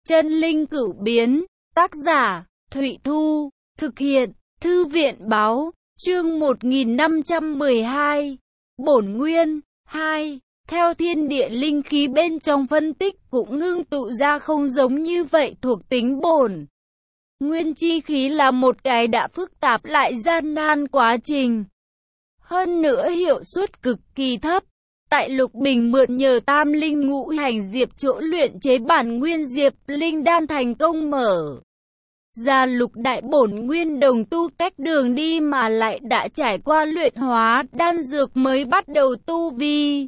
Chân linh cửu biến, tác giả, Thụy Thu, thực hiện, Thư viện báo, chương 1512, bổn nguyên, 2, theo thiên địa linh khí bên trong phân tích cũng ngưng tụ ra không giống như vậy thuộc tính bổn. Nguyên chi khí là một cái đã phức tạp lại gian nan quá trình. Hơn nữa hiệu suất cực kỳ thấp. Tại Lục Bình mượn nhờ tam linh ngũ hành diệp chỗ luyện chế bản nguyên diệp linh đan thành công mở ra lục đại bổn nguyên đồng tu cách đường đi mà lại đã trải qua luyện hóa đan dược mới bắt đầu tu vi.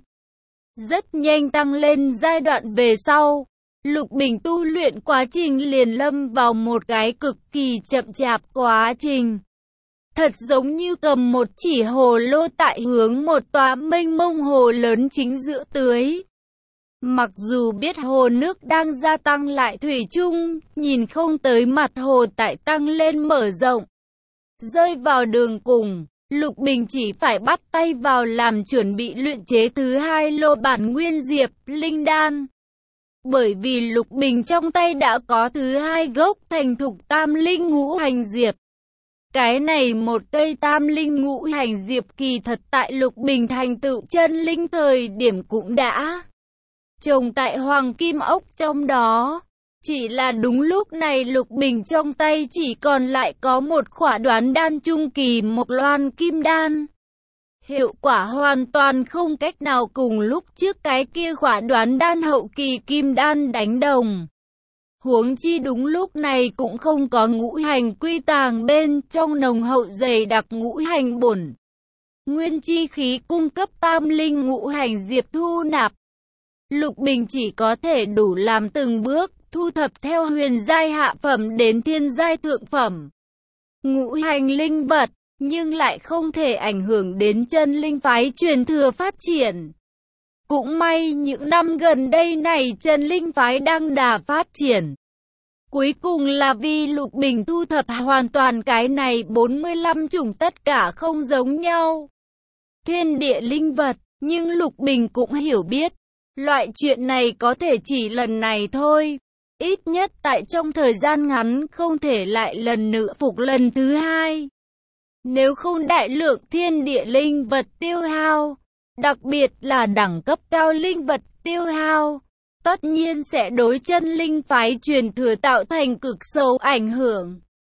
Rất nhanh tăng lên giai đoạn về sau, Lục Bình tu luyện quá trình liền lâm vào một cái cực kỳ chậm chạp quá trình. Thật giống như cầm một chỉ hồ lô tại hướng một tòa mênh mông hồ lớn chính giữa tưới. Mặc dù biết hồ nước đang gia tăng lại thủy chung, nhìn không tới mặt hồ tại tăng lên mở rộng. Rơi vào đường cùng, Lục Bình chỉ phải bắt tay vào làm chuẩn bị luyện chế thứ hai lô bản nguyên diệp linh đan. Bởi vì Lục Bình trong tay đã có thứ hai gốc thành thục tam linh ngũ hành diệp. Cái này một cây tam linh ngũ hành diệp kỳ thật tại Lục Bình thành tựu chân linh thời điểm cũng đã trồng tại hoàng kim ốc trong đó. Chỉ là đúng lúc này Lục Bình trong tay chỉ còn lại có một khỏa đoán đan trung kỳ một loan kim đan. Hiệu quả hoàn toàn không cách nào cùng lúc trước cái kia khỏa đoán đan hậu kỳ kim đan đánh đồng. Huống chi đúng lúc này cũng không có ngũ hành quy tàng bên trong nồng hậu dày đặc ngũ hành bổn. Nguyên chi khí cung cấp tam linh ngũ hành diệp thu nạp. Lục Bình chỉ có thể đủ làm từng bước, thu thập theo huyền giai hạ phẩm đến thiên giai thượng phẩm. Ngũ hành linh vật, nhưng lại không thể ảnh hưởng đến chân linh phái truyền thừa phát triển. Cũng may những năm gần đây này chân linh phái đang đà phát triển. Cuối cùng là vì Lục Bình thu thập hoàn toàn cái này 45 chủng tất cả không giống nhau thiên địa linh vật, nhưng Lục Bình cũng hiểu biết, loại chuyện này có thể chỉ lần này thôi. Ít nhất tại trong thời gian ngắn không thể lại lần nữa phục lần thứ hai. Nếu không đại lượng thiên địa linh vật tiêu hao, đặc biệt là đẳng cấp cao linh vật tiêu hao, tất nhiên sẽ đối chân linh phái truyền thừa tạo thành cực sâu ảnh hưởng.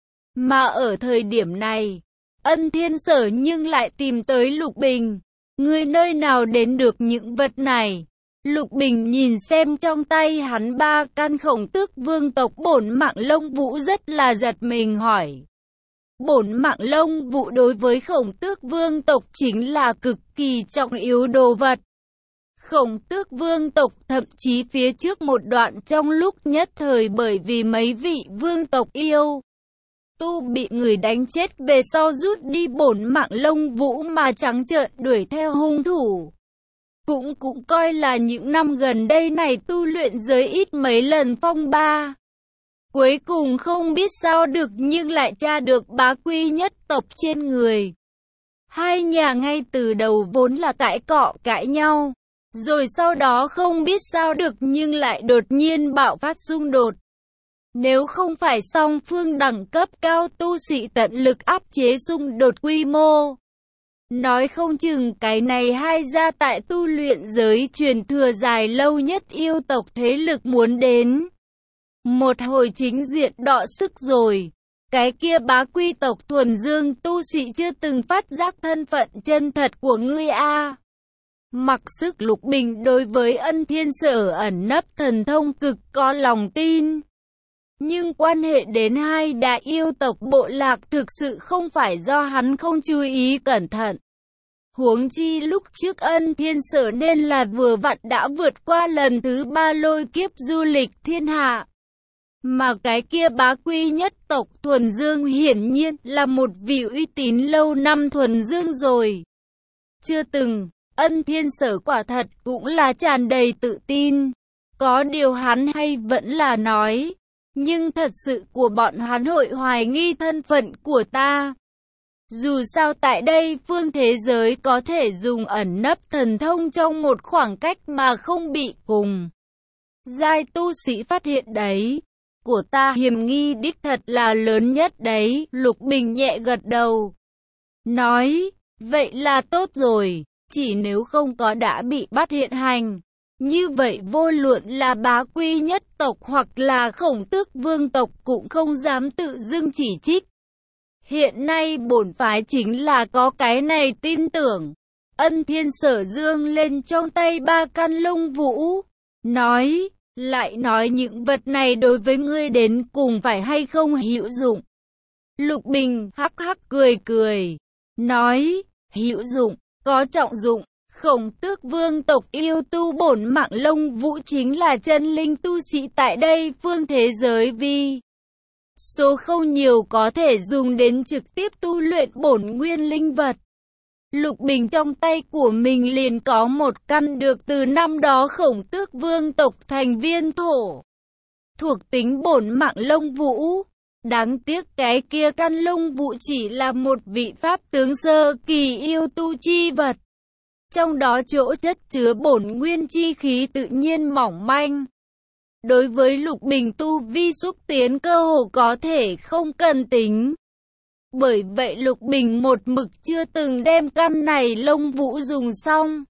Mà ở thời điểm này, Ân Thiên Sở nhưng lại tìm tới Lục Bình. Người nơi nào đến được những vật này? Lục Bình nhìn xem trong tay hắn 3 căn Khổng Tước Vương tộc bổn mạng lông vũ rất là giật mình hỏi. Bổn mạng lông vũ đối với Khổng Tước Vương tộc chính là cực kỳ trọng yếu đồ vật. Khổng Tước Vương tộc thậm chí phía trước một đoạn trong lúc nhất thời bởi vì mấy vị vương tộc yêu tu bị người đánh chết về sau rút đi bổn mạng lông vũ mà trắng trợn đuổi theo hung thủ. Cũng coi là những năm gần đây này tu luyện giới ít mấy lần phong ba. Cuối cùng không biết sao được nhưng lại tra được bá quy nhất tộc trên người. Hai nhà ngay từ đầu vốn là cãi cọ cãi nhau. Rồi sau đó không biết sao được nhưng lại đột nhiên bạo phát xung đột. Nếu không phải song phương đẳng cấp cao tu sĩ tận lực áp chế xung đột quy mô, nói không chừng cái này hai gia tại tu luyện giới truyền thừa dài lâu nhất yêu tộc thế lực muốn đến một hồi chính diện đọ sức rồi. Cái kia bá quy tộc thuần dương tu sĩ chưa từng phát giác thân phận chân thật của ngươi a. Mặc sức Lục Bình đối với Ân Thiên Sở ẩn nấp thần thông cực có lòng tin. Nhưng quan hệ đến hai đại yêu tộc bộ lạc thực sự không phải do hắn không chú ý cẩn thận. Huống chi lúc trước Ân Thiên Sở nên là vừa vặn đã vượt qua lần thứ 3 lôi kiếp du lịch thiên hạ. Mà cái kia bá quy nhất tộc thuần dương hiển nhiên là một vị uy tín lâu năm thuần dương rồi. Chưa từng. Ân Thiên Sở quả thật cũng là tràn đầy tự tin. Có điều hắn hay vẫn là nói. Nhưng thật sự của bọn hắn hội hoài nghi thân phận của ta. Dù sao tại đây phương thế giới có thể dùng ẩn nấp thần thông trong một khoảng cách mà không bị cùng giai tu sĩ phát hiện đấy. của ta hiểm nghi đích thật là lớn nhất đấy. Lục Bình nhẹ gật đầu, nói, vậy là tốt rồi, chỉ nếu không có đã bị bắt hiện hành. Như vậy vô luận là Bá Quy nhất tộc hoặc là Khổng Tước vương tộc cũng không dám tự dưng chỉ trích. Hiện nay bổn phái chính là có cái này tin tưởng. Ân Thiên Sở dương lên trong tay 3 căn lông vũ, nói, lại nói những vật này đối với ngươi đến cùng phải hay không hữu dụng. Lục Bình hắc hắc cười cười, nói, hữu dụng, có trọng dụng. Khổng Tước vương tộc yêu tu bổn mạng lông vũ chính là chân linh tu sĩ tại đây phương thế giới vì số không nhiều có thể dùng đến trực tiếp tu luyện bổn nguyên linh vật. Lục Bình trong tay của mình liền có một căn được từ năm đó Khổng Tước vương tộc thành viên thổ thuộc tính bổn mạng lông vũ. Đáng tiếc cái kia căn lông vũ chỉ là một vị pháp tướng sơ kỳ yêu tu chi vật. Trong đó chỗ chất chứa bổn nguyên chi khí tự nhiên mỏng manh. Đối với Lục Bình tu vi xúc tiến cơ hồ có thể không cần tính. Bởi vậy Lục Bình một mực chưa từng đem căn này lông vũ dùng xong.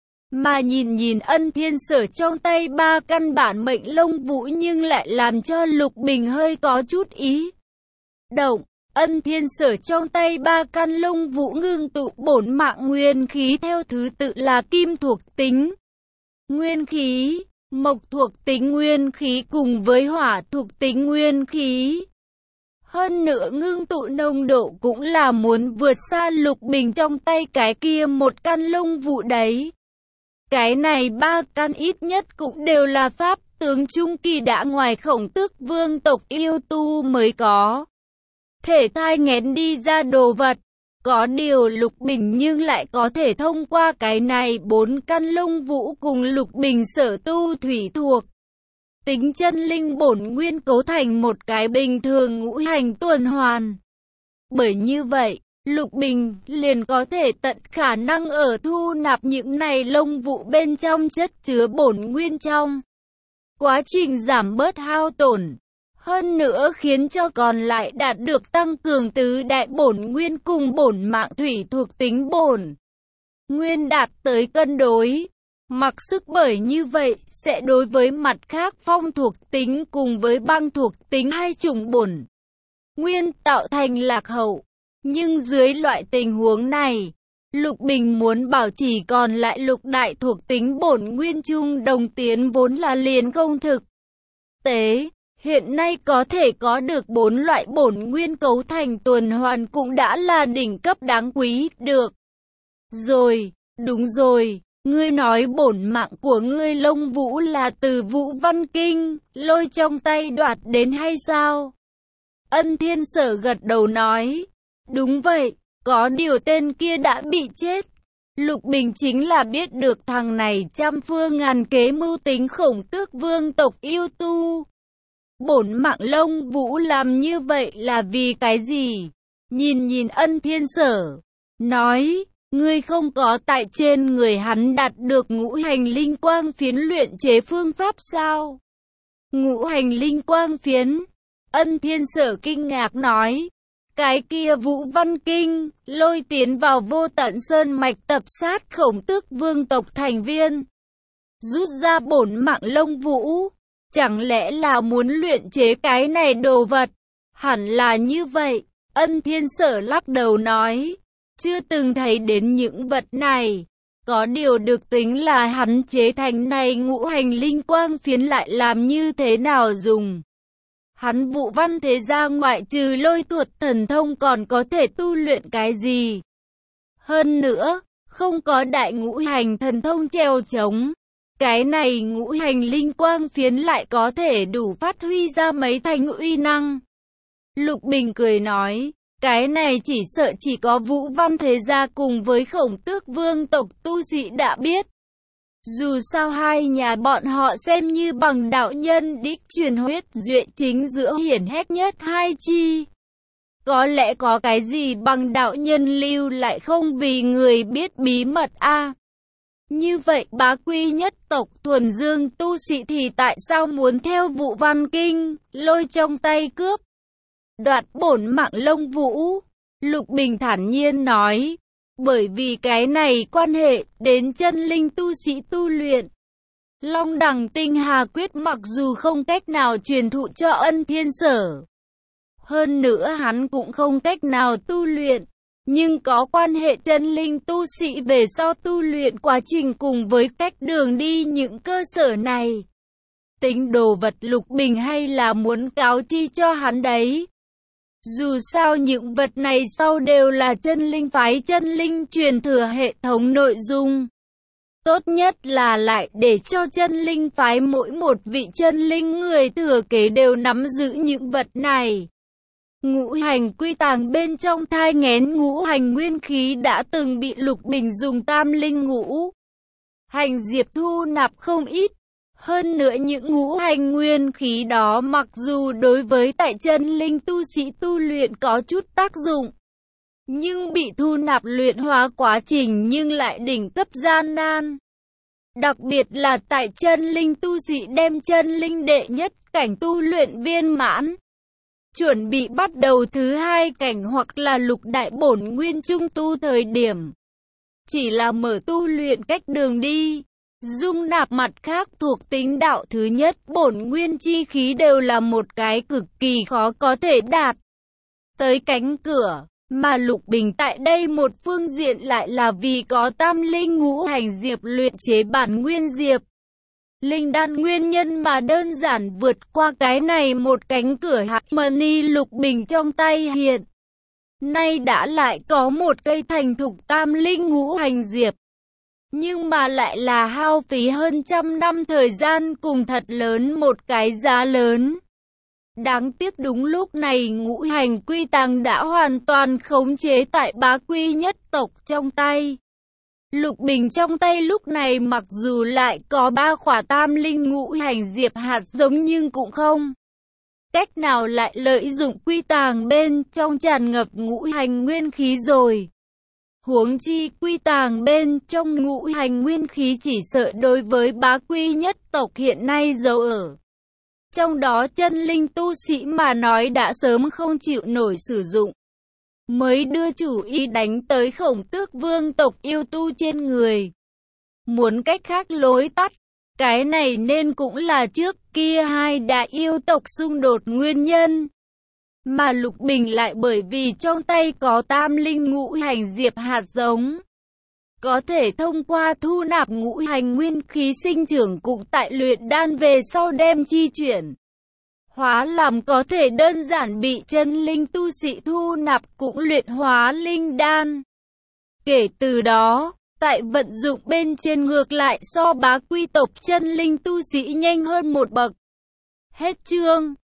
Mà nhìn Ân Thiên Sở trong tay 3 căn bản mệnh lông vũ nhưng lại làm cho Lục Bình hơi có chút ý động. Ân Thiên Sở trong tay 3 căn lông vũ ngưng tụ bổn mạng nguyên khí theo thứ tự là kim thuộc tính nguyên khí, mộc thuộc tính nguyên khí cùng với hỏa thuộc tính nguyên khí. Hơn nữa ngưng tụ nồng độ cũng là muốn vượt xa Lục Bình trong tay cái kia một căn lông vũ đấy. Cái này 3 căn ít nhất cũng đều là pháp tướng trung kỳ đã ngoài Khổng Tước vương tộc yêu tu mới có thể thai nghén đi ra đồ vật. Có điều Lục Bình nhưng lại có thể thông qua cái này 4 căn lông vũ cùng Lục Bình sở tu thủy thuộc tính chân linh bổn nguyên cấu thành một cái bình thường ngũ hành tuần hoàn. Bởi như vậy, Lục Bình liền có thể tận khả năng ở thu nạp những này lông vũ bên trong chất chứa bổn nguyên trong quá trình giảm bớt hao tổn. Hơn nữa khiến cho còn lại đạt được tăng cường tứ đại bổn nguyên cùng bổn mạng thủy thuộc tính bổn nguyên đạt tới cân đối. Mặc sức bởi như vậy sẽ đối với mặt khác phong thuộc tính cùng với băng thuộc tính hai chủng bổn nguyên tạo thành lạc hậu. Nhưng dưới loại tình huống này, Lục Bình muốn bảo trì còn lại lục đại thuộc tính bổn nguyên chung đồng tiến vốn là liền không thực tế. Hiện nay có thể có được 4 loại bổn nguyên cấu thành tuần hoàn cũng đã là đỉnh cấp đáng quý. Được rồi, đúng rồi, ngươi nói bổn mạng của ngươi lông vũ là từ Vũ Văn Kinh lôi trong tay đoạt đến hay sao? Ân Thiên Sở gật đầu nói, đúng vậy, có điều tên kia đã bị chết. Lục Bình chính là biết được thằng này trăm phương ngàn kế mưu tính Khổng Tước vương tộc yêu tu bổn mạng lông vũ làm như vậy là vì cái gì? Nhìn Ân Thiên Sở, nói, ngươi không có tại trên người hắn đạt được ngũ hành linh quang phiến luyện chế phương pháp sao? Ngũ hành linh quang phiến? Ân Thiên Sở kinh ngạc nói, cái kia Vũ Văn Kinh lôi tiến vào Vô Tận Sơn mạch tập sát Khổng Tước vương tộc thành viên, rút ra bổn mạng lông vũ. Chẳng lẽ là muốn luyện chế cái này đồ vật? Hẳn là như vậy. Ân Thiên Sở lắc đầu nói, chưa từng thấy đến những vật này. Có điều được tính là hắn chế thành này ngũ hành linh quang phiến lại làm như thế nào dùng? Hắn Vũ Văn thế gia ngoại trừ lôi tuột thần thông còn có thể tu luyện cái gì? Hơn nữa, không có đại ngũ hành thần thông treo chống. Cái này ngũ hành linh quang phiến lại có thể đủ phát huy ra mấy thành uy năng. Lục Bình cười nói, cái này chỉ sợ chỉ có Vũ Văn thế gia cùng với Khổng Tước vương tộc tu sĩ đã biết. Dù sao hai nhà bọn họ xem như bằng đạo nhân đích truyền huyết duệ chính giữa hiển hách nhất hai chi. Có lẽ có cái gì bằng đạo nhân lưu lại không vì người biết bí mật a. Như vậy bá quy nhất tộc thuần dương tu sĩ thì tại sao muốn theo Vũ Văn Kinh, lôi trong tay cướp, đoạt bổn mạng Lông Vũ? Lục Bình thản nhiên nói, bởi vì cái này quan hệ đến chân linh tu sĩ tu luyện. Long Đằng Tinh Hà Quyết mặc dù không cách nào truyền thụ cho Ân Thiên Sở, hơn nữa hắn cũng không cách nào tu luyện, nhưng có quan hệ chân linh tu sĩ về sau tu luyện quá trình cùng với cách đường đi những cơ sở này. Tính đồ vật Lục Bình hay là muốn cáo chi cho hắn đấy. Dù sao những vật này sau đều là chân linh phái chân linh truyền thừa hệ thống nội dung. Tốt nhất là lại để cho chân linh phái mỗi một vị chân linh người thừa kế đều nắm giữ những vật này. Ngũ hành quy tàng bên trong thai nghén ngũ hành nguyên khí đã từng bị Lục Bình dùng tam linh ngũ hành diệp thu nạp không ít. Hơn nữa những ngũ hành nguyên khí đó mặc dù đối với tại chân linh tu sĩ tu luyện có chút tác dụng, nhưng bị thu nạp luyện hóa quá trình nhưng lại đỉnh cấp gian nan. Đặc biệt là tại chân linh tu sĩ đem chân linh đệ nhất cảnh tu luyện viên mãn, chuẩn bị bắt đầu thứ hai cảnh hoặc là lục đại bổn nguyên trung tu thời điểm, chỉ là mở tu luyện cách đường đi, dung nạp mặt khác thuộc tính đạo thứ nhất bổn nguyên chi khí đều là một cái cực kỳ khó có thể đạt tới cánh cửa. Mà Lục Bình tại đây một phương diện lại là vì có tam linh ngũ hành diệp luyện chế bản nguyên diệp linh đan nguyên nhân mà đơn giản vượt qua cái này một cánh cửa. Hắc Mani Lục Bình trong tay hiện nay đã lại có một cây thành thục tam linh ngũ hành diệp, nhưng mà lại là hao phí hơn trăm năm thời gian cùng thật lớn một cái giá lớn. Đáng tiếc đúng lúc này ngũ hành quy tàng đã hoàn toàn khống chế tại bá quy nhất tộc trong tay. Lục Bình trong tay lúc này mặc dù lại có 3 khỏa tam linh ngũ hành diệp hạt giống nhưng cũng không cách nào lại lợi dụng quy tàng bên trong tràn ngập ngũ hành nguyên khí rồi. Huống chi quy tàng bên trong ngũ hành nguyên khí chỉ sợ đối với bá quy nhất tộc hiện nay giấu ở trong đó chân linh tu sĩ mà nói đã sớm không chịu nổi sử dụng, mới đưa chủ ý đánh tới Khổng Tước vương tộc yêu tu trên người. Muốn cách khác lối tắt, cái này nên cũng là trước kia hai đại yêu tộc xung đột nguyên nhân. Mà Lục Bình lại bởi vì trong tay có tam linh ngũ hành diệp hạt giống, có thể thông qua thu nạp ngũ hành nguyên khí sinh trưởng cùng tại luyện đan về sau đem chi chuyển hóa làm có thể đơn giản bị chân linh tu sĩ thu nạp cũng luyện hóa linh đan. Kể từ đó, tại vận dụng bên trên ngược lại so bá quy tộc chân linh tu sĩ nhanh hơn một bậc. Hết chương.